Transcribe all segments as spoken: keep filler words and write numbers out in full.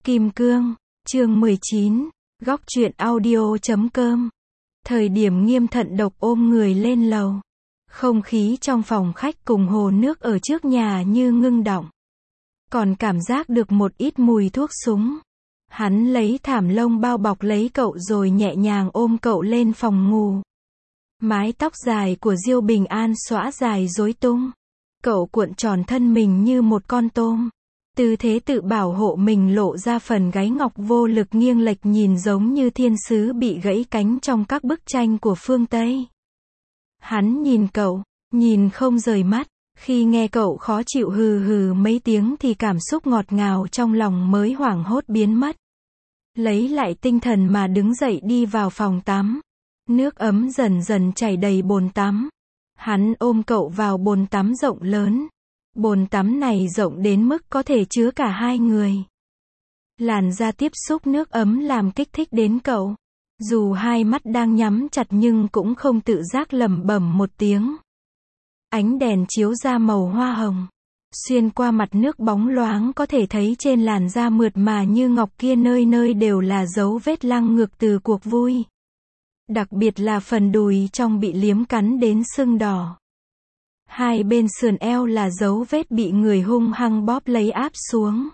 Kim Cương, chương mười chín, góc truyện audio chấm com. Thời điểm Nghiêm Thận Độc ôm người lên lầu. Không khí trong phòng khách cùng hồ nước ở trước nhà như ngưng đọng. Còn cảm giác được một ít mùi thuốc súng. Hắn lấy thảm lông bao bọc lấy cậu rồi nhẹ nhàng ôm cậu lên phòng ngủ. Mái tóc dài của Diêu Bình An xõa dài rối tung. Cậu cuộn tròn thân mình như một con tôm. Tư thế tự bảo hộ mình lộ ra phần gáy ngọc vô lực nghiêng lệch nhìn giống như thiên sứ bị gãy cánh trong các bức tranh của phương Tây. Hắn nhìn cậu, nhìn không rời mắt. Khi nghe cậu khó chịu hừ hừ mấy tiếng thì cảm xúc ngọt ngào trong lòng mới hoảng hốt biến mất. Lấy lại tinh thần mà đứng dậy đi vào phòng tắm. Nước ấm dần dần chảy đầy bồn tắm. Hắn ôm cậu vào bồn tắm rộng lớn. Bồn tắm này rộng đến mức có thể chứa cả hai người. Làn da tiếp xúc nước ấm làm kích thích đến cậu. Dù hai mắt đang nhắm chặt nhưng cũng không tự giác lẩm bẩm một tiếng. Ánh đèn chiếu ra màu hoa hồng. Xuyên qua mặt nước bóng loáng có thể thấy trên làn da mượt mà như ngọc kia nơi nơi đều là dấu vết lăng ngược từ cuộc vui. Đặc biệt là phần đùi trong bị liếm cắn đến sưng đỏ. Hai bên sườn eo là dấu vết bị người hung hăng bóp lấy áp xuống.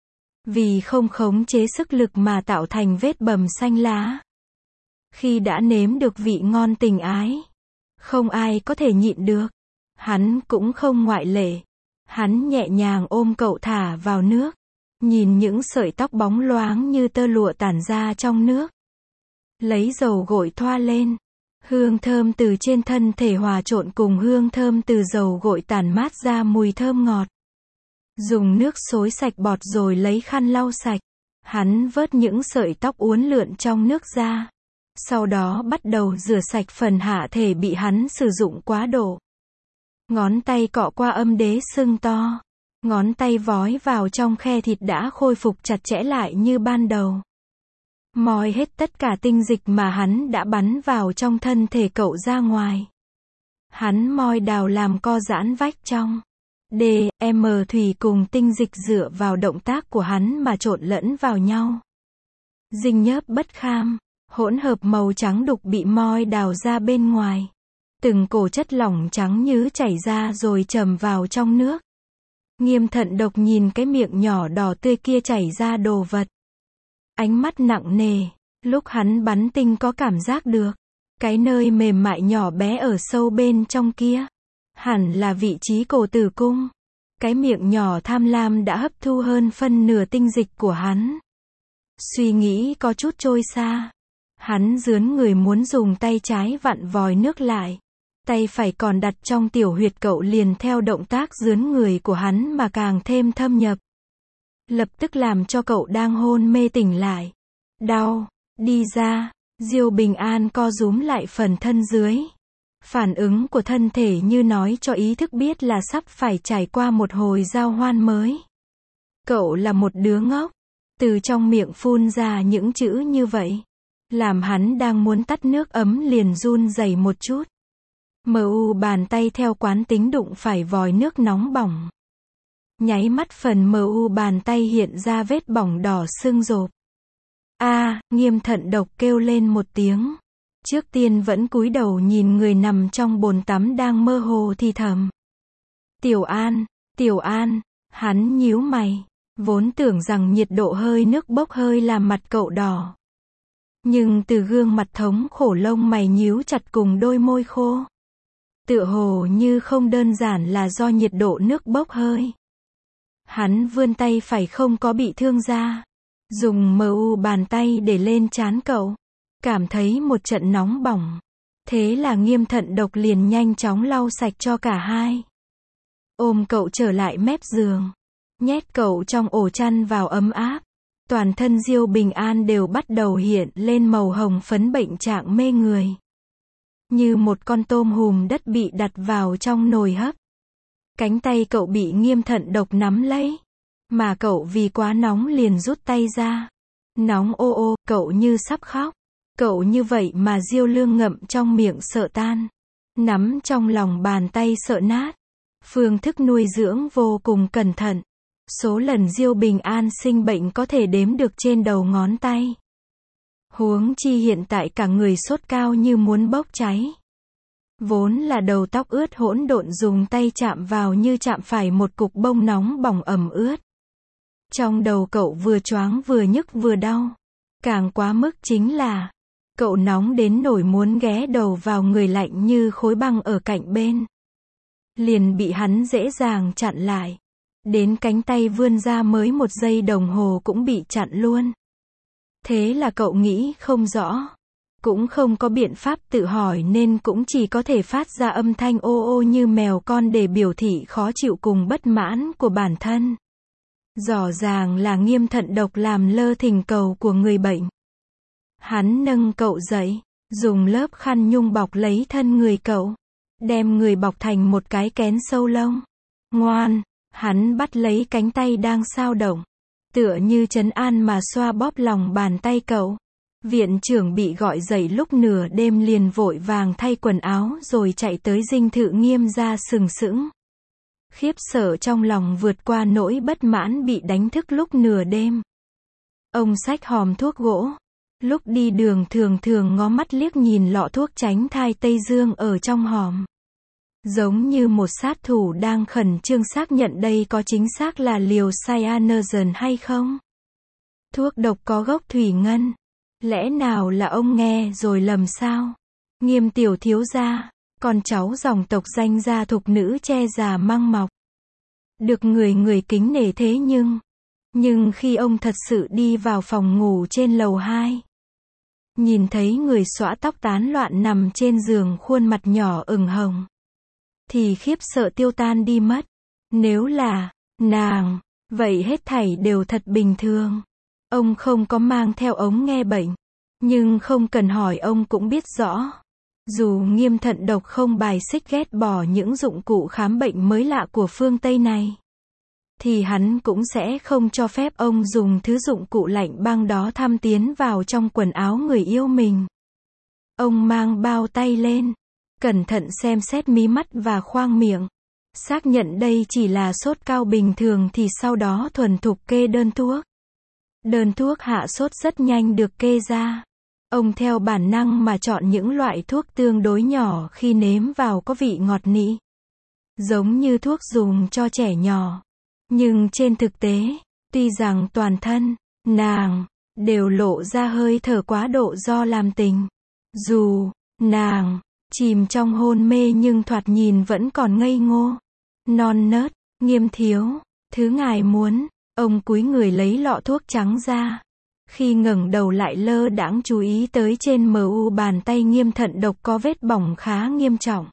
Vì không khống chế sức lực mà tạo thành vết bầm xanh lá. Khi đã nếm được vị ngon tình ái, không ai có thể nhịn được. Hắn cũng không ngoại lệ. Hắn nhẹ nhàng ôm cậu thả vào nước. Nhìn những sợi tóc bóng loáng như tơ lụa tản ra trong nước. Lấy dầu gội thoa lên. Hương thơm từ trên thân thể hòa trộn cùng hương thơm từ dầu gội tản mát ra mùi thơm ngọt. Dùng nước xối sạch bọt rồi lấy khăn lau sạch. Hắn vớt những sợi tóc uốn lượn trong nước ra. Sau đó bắt đầu rửa sạch phần hạ thể bị hắn sử dụng quá độ. Ngón tay cọ qua âm đế sưng to. Ngón tay vói vào trong khe thịt đã khôi phục chặt chẽ lại như ban đầu. Moi hết tất cả tinh dịch mà hắn đã bắn vào trong thân thể cậu ra ngoài. Hắn moi đào làm co giãn vách trong. D, M thủy cùng tinh dịch dựa vào động tác của hắn mà trộn lẫn vào nhau. Dinh nhớp bất kham, hỗn hợp màu trắng đục bị moi đào ra bên ngoài. Từng cổ chất lỏng trắng nhứ chảy ra rồi trầm vào trong nước. Nghiêm Thận Độc nhìn cái miệng nhỏ đỏ tươi kia chảy ra đồ vật. Ánh mắt nặng nề, lúc hắn bắn tinh có cảm giác được. Cái nơi mềm mại nhỏ bé ở sâu bên trong kia. Hẳn là vị trí cổ tử cung. Cái miệng nhỏ tham lam đã hấp thu hơn phân nửa tinh dịch của hắn. Suy nghĩ có chút trôi xa. Hắn rướn người muốn dùng tay trái vặn vòi nước lại. Tay phải còn đặt trong tiểu huyệt cậu liền theo động tác rướn người của hắn mà càng thêm thâm nhập. Lập tức làm cho cậu đang hôn mê tỉnh lại. Đau, đi ra, Diêu Bình An co rúm lại phần thân dưới. Phản ứng của thân thể như nói cho ý thức biết là sắp phải trải qua một hồi giao hoan mới. Cậu là một đứa ngốc. Từ trong miệng phun ra những chữ như vậy. Làm hắn đang muốn tắt nước ấm liền run rẩy một chút. Mờ u bàn tay theo quán tính đụng phải vòi nước nóng bỏng. Nháy mắt phần mờ u bàn tay hiện ra vết bỏng đỏ sưng rộp. A, Nghiêm Thận Độc kêu lên một tiếng. Trước tiên vẫn cúi đầu nhìn người nằm trong bồn tắm đang mơ hồ thì thầm. Tiểu An, Tiểu An, hắn nhíu mày. Vốn tưởng rằng nhiệt độ hơi nước bốc hơi làm mặt cậu đỏ. Nhưng từ gương mặt thống khổ lông mày nhíu chặt cùng đôi môi khô. Tựa hồ như không đơn giản là do nhiệt độ nước bốc hơi. Hắn vươn tay phải không có bị thương ra. Dùng mờ u bàn tay để lên trán cậu. Cảm thấy một trận nóng bỏng. Thế là Nghiêm Thận Độc liền nhanh chóng lau sạch cho cả hai. Ôm cậu trở lại mép giường. Nhét cậu trong ổ chăn vào ấm áp. Toàn thân Diêu Bình An đều bắt đầu hiện lên màu hồng phấn bệnh trạng mê người. Như một con tôm hùm đất bị đặt vào trong nồi hấp. Cánh tay cậu bị Nghiêm Thận Độc nắm lấy. Mà cậu vì quá nóng liền rút tay ra. Nóng ô ô, cậu như sắp khóc. Cậu như vậy mà Diêu Lương ngậm trong miệng sợ tan. Nắm trong lòng bàn tay sợ nát. Phương thức nuôi dưỡng vô cùng cẩn thận. Số lần Diêu Bình An sinh bệnh có thể đếm được trên đầu ngón tay. Huống chi hiện tại cả người sốt cao như muốn bốc cháy. Vốn là đầu tóc ướt hỗn độn dùng tay chạm vào như chạm phải một cục bông nóng bỏng ẩm ướt. Trong đầu cậu vừa choáng vừa nhức vừa đau. Càng quá mức chính là, cậu nóng đến nổi muốn ghé đầu vào người lạnh như khối băng ở cạnh bên. Liền bị hắn dễ dàng chặn lại. Đến cánh tay vươn ra mới một giây đồng hồ cũng bị chặn luôn. Thế là cậu nghĩ không rõ. Cũng không có biện pháp tự hỏi nên cũng chỉ có thể phát ra âm thanh ô ô như mèo con để biểu thị khó chịu cùng bất mãn của bản thân. Rõ ràng là Nghiêm Thận Độc làm lơ thỉnh cầu của người bệnh. Hắn nâng cậu dậy, dùng lớp khăn nhung bọc lấy thân người cậu, đem người bọc thành một cái kén sâu lông. Ngoan, hắn bắt lấy cánh tay đang xao động, tựa như trấn an mà xoa bóp lòng bàn tay cậu. Viện trưởng bị gọi dậy lúc nửa đêm liền vội vàng thay quần áo rồi chạy tới dinh thự Nghiêm gia sừng sững. Khiếp sợ trong lòng vượt qua nỗi bất mãn bị đánh thức lúc nửa đêm. Ông xách hòm thuốc gỗ. Lúc đi đường thường thường ngó mắt liếc nhìn lọ thuốc tránh thai Tây Dương ở trong hòm. Giống như một sát thủ đang khẩn trương xác nhận đây có chính xác là liều cyanurgen hay không. Thuốc độc có gốc thủy ngân. Lẽ nào là ông nghe rồi lầm sao? Nghiêm tiểu thiếu gia, con cháu dòng tộc danh gia thục nữ che già mang mọc. Được người người kính nể thế nhưng, nhưng khi ông thật sự đi vào phòng ngủ trên lầu hai, nhìn thấy người xõa tóc tán loạn nằm trên giường khuôn mặt nhỏ ửng hồng, thì khiếp sợ tiêu tan đi mất. Nếu là nàng, vậy hết thảy đều thật bình thường. Ông không có mang theo ống nghe bệnh, nhưng không cần hỏi ông cũng biết rõ. Dù Nghiêm Thận Độc không bài xích ghét bỏ những dụng cụ khám bệnh mới lạ của phương Tây này, thì hắn cũng sẽ không cho phép ông dùng thứ dụng cụ lạnh băng đó thăm tiến vào trong quần áo người yêu mình. Ông mang bao tay lên, cẩn thận xem xét mí mắt và khoang miệng. Xác nhận đây chỉ là sốt cao bình thường thì sau đó thuần thục kê đơn thuốc. Đơn thuốc hạ sốt rất nhanh được kê ra. Ông theo bản năng mà chọn những loại thuốc tương đối nhỏ khi nếm vào có vị ngọt nị. Giống như thuốc dùng cho trẻ nhỏ. Nhưng trên thực tế, tuy rằng toàn thân, nàng, đều lộ ra hơi thở quá độ do làm tình. Dù, nàng, chìm trong hôn mê nhưng thoạt nhìn vẫn còn ngây ngô. Non nớt, Nghiêm thiếu, thứ ngài muốn. Ông cúi người lấy lọ thuốc trắng ra. Khi ngẩng đầu lại lơ đãng chú ý tới trên mờ u bàn tay Nghiêm Thận Độc có vết bỏng khá nghiêm trọng.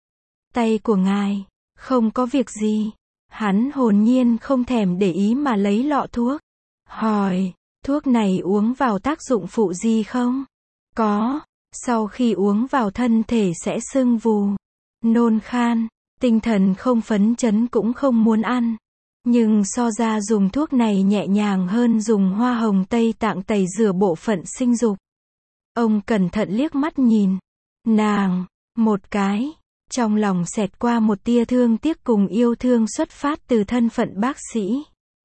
Tay của ngài, không có việc gì. Hắn hồn nhiên không thèm để ý mà lấy lọ thuốc. Hỏi, thuốc này uống vào tác dụng phụ gì không? Có, sau khi uống vào thân thể sẽ sưng vù, nôn khan, tinh thần không phấn chấn cũng không muốn ăn. Nhưng so ra dùng thuốc này nhẹ nhàng hơn dùng hoa hồng Tây Tạng tẩy rửa bộ phận sinh dục. Ông cẩn thận liếc mắt nhìn nàng một cái, trong lòng xẹt qua một tia thương tiếc cùng yêu thương xuất phát từ thân phận bác sĩ.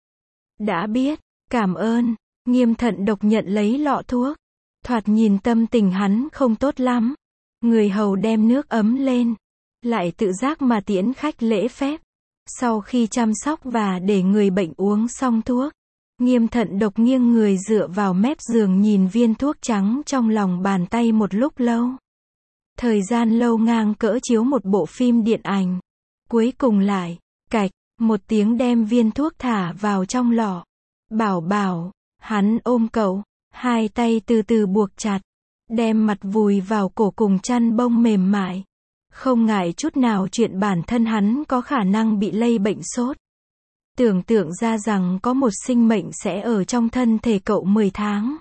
Đã biết, cảm ơn. Nghiêm Thận Độc nhận lấy lọ thuốc. Thoạt nhìn tâm tình hắn không tốt lắm. Người hầu đem nước ấm lên, lại tự giác mà tiễn khách lễ phép. Sau khi chăm sóc và để người bệnh uống xong thuốc, Nghiêm Thận Độc nghiêng người dựa vào mép giường nhìn viên thuốc trắng trong lòng bàn tay một lúc lâu. Thời gian lâu ngang cỡ chiếu một bộ phim điện ảnh. Cuối cùng lại, cạch, một tiếng đem viên thuốc thả vào trong lọ. Bảo bảo, hắn ôm cậu, hai tay từ từ buộc chặt, đem mặt vùi vào cổ cùng chăn bông mềm mại. Không ngại chút nào chuyện bản thân hắn có khả năng bị lây bệnh sốt. Tưởng tượng ra rằng có một sinh mệnh sẽ ở trong thân thể cậu mười tháng.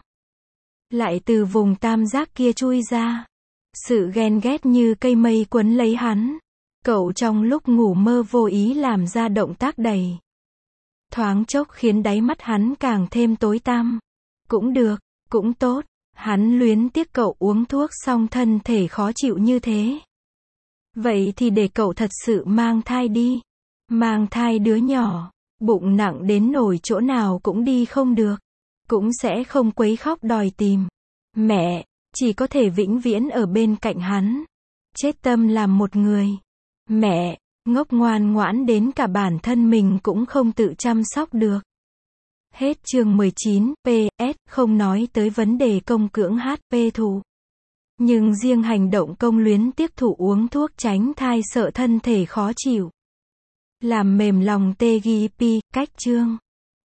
Lại từ vùng tam giác kia chui ra. Sự ghen ghét như cây mây quấn lấy hắn. Cậu trong lúc ngủ mơ vô ý làm ra động tác đầy. Thoáng chốc khiến đáy mắt hắn càng thêm tối tăm. Cũng được, cũng tốt. Hắn luyến tiếc cậu uống thuốc xong thân thể khó chịu như thế. Vậy thì để cậu thật sự mang thai đi. Mang thai đứa nhỏ. Bụng nặng đến nổi chỗ nào cũng đi không được. Cũng sẽ không quấy khóc đòi tìm mẹ, chỉ có thể vĩnh viễn ở bên cạnh hắn. Chết tâm làm một người mẹ, ngốc ngoan ngoãn đến cả bản thân mình cũng không tự chăm sóc được. Hết chương mười chín, pê ét, không nói tới vấn đề công cưỡng hát pê thụ. Nhưng riêng hành động công luyến tiếp thụ uống thuốc tránh thai sợ thân thể khó chịu, làm mềm lòng tê giê pê, cách chương